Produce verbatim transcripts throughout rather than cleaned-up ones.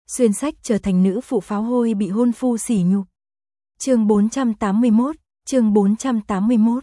xuyên sách trở thành nữ phụ pháo hôi bị hôn phu sỉ nhục. Chương bốn trăm tám mươi mốt, chương bốn trăm tám mươi mốt.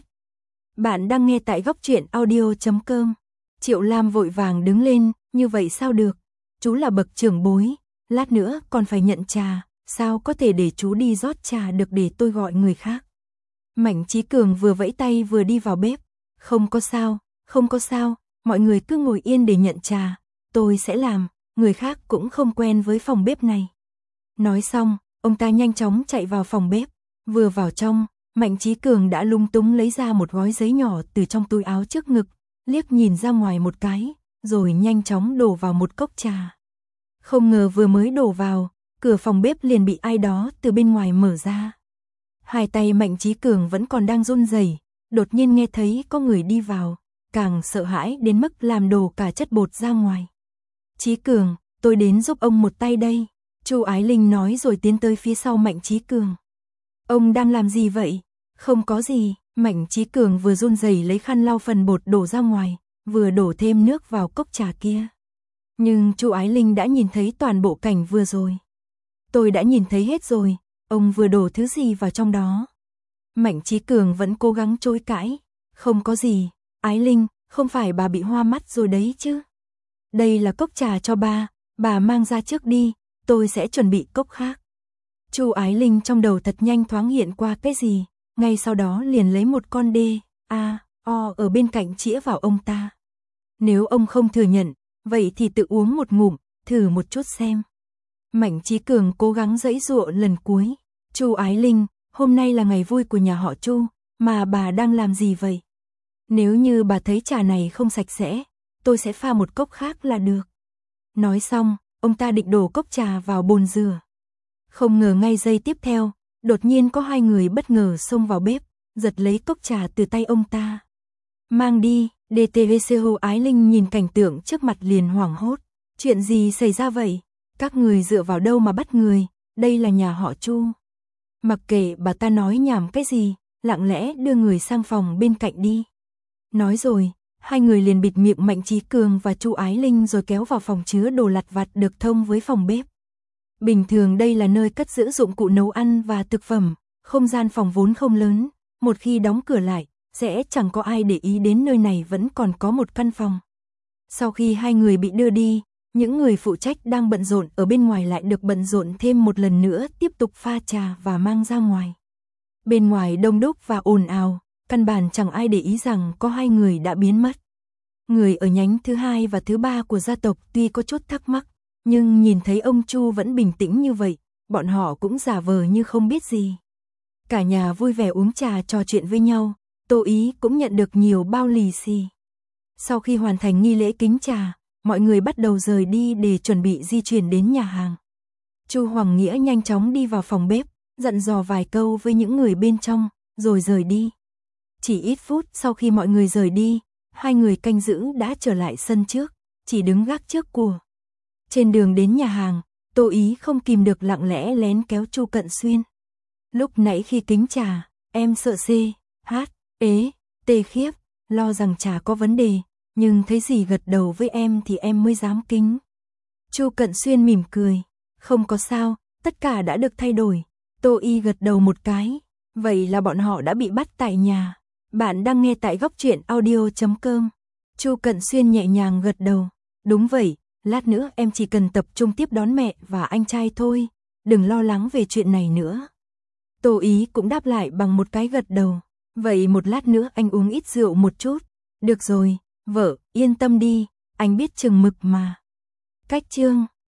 Bạn đang nghe tại góc truyện audio chấm com. Triệu Lam vội vàng đứng lên, như vậy sao được? Chú là bậc trưởng bối, lát nữa còn phải nhận trà, sao có thể để chú đi rót trà được, để tôi gọi người khác. Mạnh Chí Cường vừa vẫy tay vừa đi vào bếp. Không có sao, không có sao, mọi người cứ ngồi yên để nhận trà, tôi sẽ làm, người khác cũng không quen với phòng bếp này. Nói xong, ông ta nhanh chóng chạy vào phòng bếp, vừa vào trong, Mạnh Chí Cường đã lung túng lấy ra một gói giấy nhỏ từ trong túi áo trước ngực, liếc nhìn ra ngoài một cái, rồi nhanh chóng đổ vào một cốc trà. Không ngờ vừa mới đổ vào, cửa phòng bếp liền bị ai đó từ bên ngoài mở ra. Hai tay Mạnh Chí Cường vẫn còn đang run rẩy, đột nhiên nghe thấy có người đi vào, càng sợ hãi đến mức làm đổ cả chất bột ra ngoài. Chí Cường, tôi đến giúp ông một tay đây, Chu Ái Linh nói rồi tiến tới phía sau Mạnh Chí Cường. Ông đang làm gì vậy? Không có gì, Mạnh Chí Cường vừa run rẩy lấy khăn lau phần bột đổ ra ngoài, vừa đổ thêm nước vào cốc trà kia. Nhưng Chu Ái Linh đã nhìn thấy toàn bộ cảnh vừa rồi. Tôi đã nhìn thấy hết rồi, ông vừa đổ thứ gì vào trong đó? Mạnh Chí Cường vẫn cố gắng chối cãi. Không có gì, Ái Linh, không phải bà bị hoa mắt rồi đấy chứ? Đây là cốc trà cho bà, bà mang ra trước đi, tôi sẽ chuẩn bị cốc khác. Chu Ái Linh trong đầu thật nhanh thoáng hiện qua cái gì, ngay sau đó liền lấy một con đê, a, o ở bên cạnh chĩa vào ông ta. Nếu ông không thừa nhận, vậy thì tự uống một ngụm, thử một chút xem. Mạnh Chí Cường cố gắng giãy giụa lần cuối. Chu Ái Linh, hôm nay là ngày vui của nhà họ Chu, mà bà đang làm gì vậy? Nếu như bà thấy trà này không sạch sẽ, tôi sẽ pha một cốc khác là được. Nói xong, ông ta định đổ cốc trà vào bồn rửa. Không ngờ ngay giây tiếp theo, đột nhiên có hai người bất ngờ xông vào bếp, giật lấy cốc trà từ tay ông ta. Mang đi, đê tê vê xê. Ái Linh nhìn cảnh tượng trước mặt liền hoảng hốt. Chuyện gì xảy ra vậy? Các người dựa vào đâu mà bắt người? Đây là nhà họ Chu. Mặc kệ bà ta nói nhảm cái gì, lặng lẽ đưa người sang phòng bên cạnh đi. Nói rồi, hai người liền bịt miệng Mạnh Chí Cường và Chu Ái Linh rồi kéo vào phòng chứa đồ lặt vặt được thông với phòng bếp. Bình thường đây là nơi cất giữ dụng cụ nấu ăn và thực phẩm, không gian phòng vốn không lớn, một khi đóng cửa lại, sẽ chẳng có ai để ý đến nơi này vẫn còn có một căn phòng. Sau khi hai người bị đưa đi, những người phụ trách đang bận rộn ở bên ngoài lại được bận rộn thêm một lần nữa, tiếp tục pha trà và mang ra ngoài. Bên ngoài đông đúc và ồn ào, căn bản chẳng ai để ý rằng có hai người đã biến mất. Người ở nhánh thứ hai và thứ ba của gia tộc tuy có chút thắc mắc, nhưng nhìn thấy ông Chu vẫn bình tĩnh như vậy, bọn họ cũng giả vờ như không biết gì. Cả nhà vui vẻ uống trà trò chuyện với nhau, Tô Ý cũng nhận được nhiều bao lì xì. Sau khi hoàn thành nghi lễ kính trà, mọi người bắt đầu rời đi để chuẩn bị di chuyển đến nhà hàng. Chu Hoàng Nghĩa nhanh chóng đi vào phòng bếp, dặn dò vài câu với những người bên trong, rồi rời đi. Chỉ ít phút sau khi mọi người rời đi, hai người canh giữ đã trở lại sân trước, chỉ đứng gác trước của. Trên đường đến nhà hàng, Tô Ý không kìm được lặng lẽ lén kéo Chu Cận Xuyên. Lúc nãy khi kính trà, em sợ C, H, ế, tê khiếp, lo rằng trà có vấn đề, nhưng thấy gì gật đầu với em thì em mới dám kính. Chu Cận Xuyên mỉm cười, không có sao, tất cả đã được thay đổi. Tô Y gật đầu một cái, vậy là bọn họ đã bị bắt tại nhà. Bạn đang nghe tại góc truyện audio chấm com. Chu Cận Xuyên nhẹ nhàng gật đầu, đúng vậy, lát nữa em chỉ cần tập trung tiếp đón mẹ và anh trai thôi, đừng lo lắng về chuyện này nữa. Tô Ý cũng đáp lại bằng một cái gật đầu, vậy một lát nữa anh uống ít rượu một chút. Được rồi, vợ, yên tâm đi, anh biết chừng mực mà. Cách chương